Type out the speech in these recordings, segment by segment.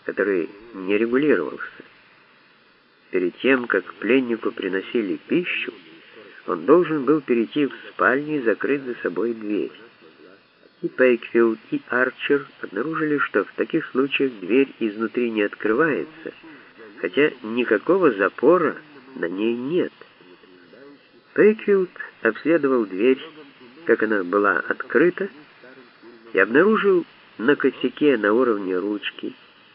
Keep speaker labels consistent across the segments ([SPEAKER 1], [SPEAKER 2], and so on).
[SPEAKER 1] который не регулировался. Перед тем, как пленнику приносили пищу, он должен был перейти в спальню и закрыть за собой дверь. И Пейкфилд, и Арчер обнаружили, что в таких случаях дверь изнутри не открывается, хотя никакого запора на ней нет. Пейкфилд обследовал дверь, как она была открыта, и обнаружил на косяке на уровне ручки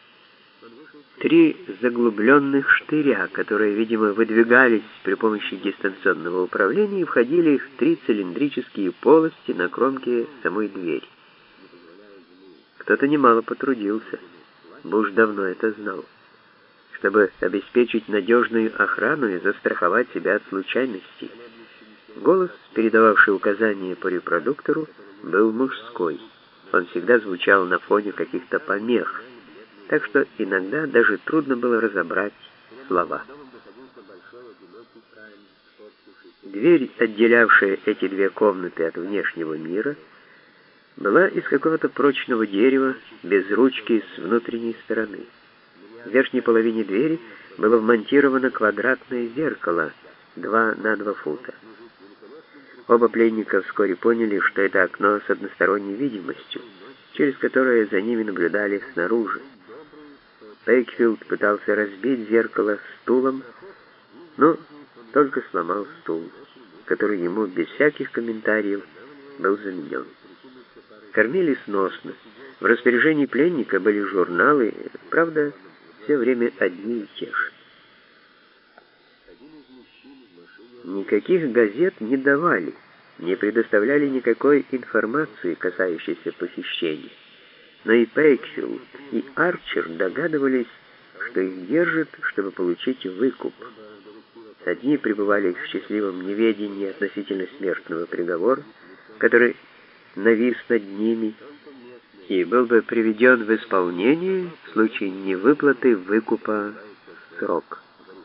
[SPEAKER 1] 3 заглубленных штыря, которые, видимо, выдвигались при помощи дистанционного управления и входили в 3 цилиндрические полости на кромке самой двери. Кто-то немало потрудился, Буш давно это знал, чтобы обеспечить надежную охрану и застраховать себя от случайностей. Голос, передававший указания по репродуктору, был мужской. Он всегда звучал на фоне каких-то помех, так что иногда даже трудно было разобрать слова. Дверь, отделявшая эти 2 комнаты от внешнего мира, была из какого-то прочного дерева, без ручки с внутренней стороны. В верхней половине двери было вмонтировано квадратное зеркало 2 на 2 фута. Оба пленника вскоре поняли, что это окно с односторонней видимостью, через которое за ними наблюдали снаружи. Пейкфилд пытался разбить зеркало стулом, но только сломал стул, который ему без всяких комментариев был заменен. Кормили сносно. В распоряжении пленника были журналы, правда, все время одни и те же. Никаких газет не давали, не предоставляли никакой информации, касающейся похищения. Но и Пейкфилд, и Арчер догадывались, что их держат, чтобы получить выкуп. Одни пребывали в счастливом неведении относительно смертного приговора, который навис над ними и был бы приведен в исполнение в случае невыплаты выкупа в срок.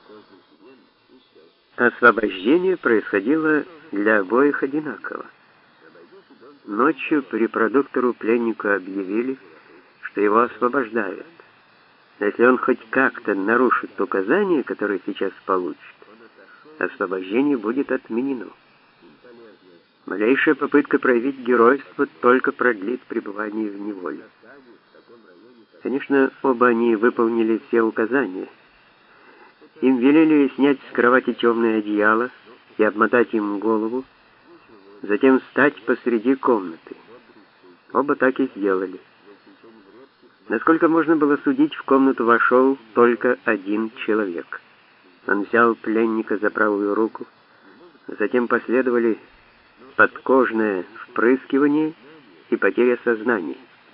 [SPEAKER 1] Освобождение происходило для обоих одинаково. Ночью по репродуктору пленнику объявили, что его освобождают. Но если он хоть как-то нарушит указания, которые сейчас получит, освобождение будет отменено. Малейшая попытка проявить геройство только продлит пребывание в неволе. Конечно, оба они выполнили все указания. Им велели снять с кровати темное одеяло и обмотать им голову, затем встать посреди комнаты. Оба так и сделали. Насколько можно было судить, в комнату вошел только один человек. Он взял пленника за правую руку, затем последовали подкожное впрыскивание и потеря сознания.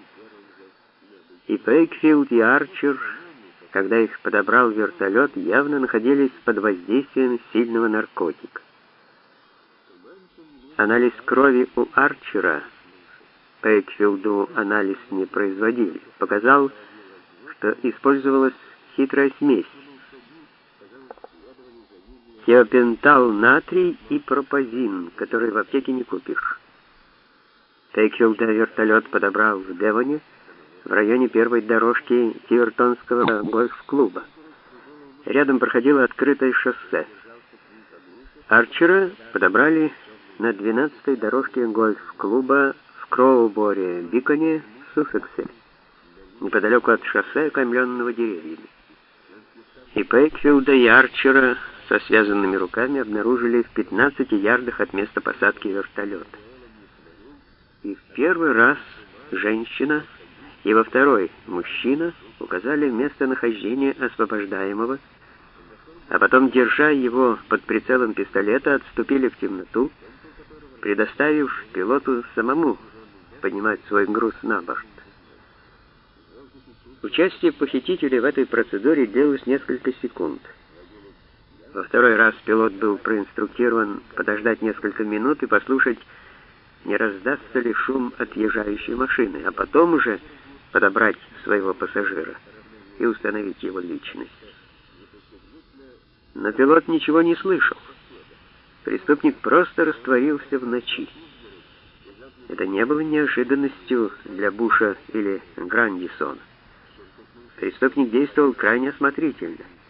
[SPEAKER 1] И Пейкфилд, и Арчер, когда их подобрал вертолет, явно находились под воздействием сильного наркотика. Анализ крови у Арчера, Пейкфилду анализ не производили, показал, что использовалась хитрая смесь: тиопентал натрий и пропазин, который в аптеке не купишь. Пейкфилда вертолет подобрал в Девоне, в районе первой дорожки Тивертонского гольф-клуба. Рядом проходило открытое шоссе. Арчера подобрали на 12-й дорожке гольф-клуба в Кроуборе-Биконе, Суссексе, неподалеку от шоссе, окаймленного деревьями. И Пейкфилда, и Арчера со связанными руками обнаружили в 15 ярдах от места посадки вертолета. И в первый раз женщина, и во второй мужчина указали местонахождение освобождаемого, а потом, держа его под прицелом пистолета, отступили в темноту, предоставив пилоту самому поднимать свой груз на борт. Участие похитителей в этой процедуре длилось несколько секунд. Во второй раз пилот был проинструктирован подождать несколько минут и послушать, не раздастся ли шум отъезжающей машины, а потом уже подобрать своего пассажира и установить его личность. Но пилот ничего не слышал. Преступник просто растворился в ночи. Это не было неожиданностью для Буша или Грандисона. Преступник действовал крайне осмотрительно.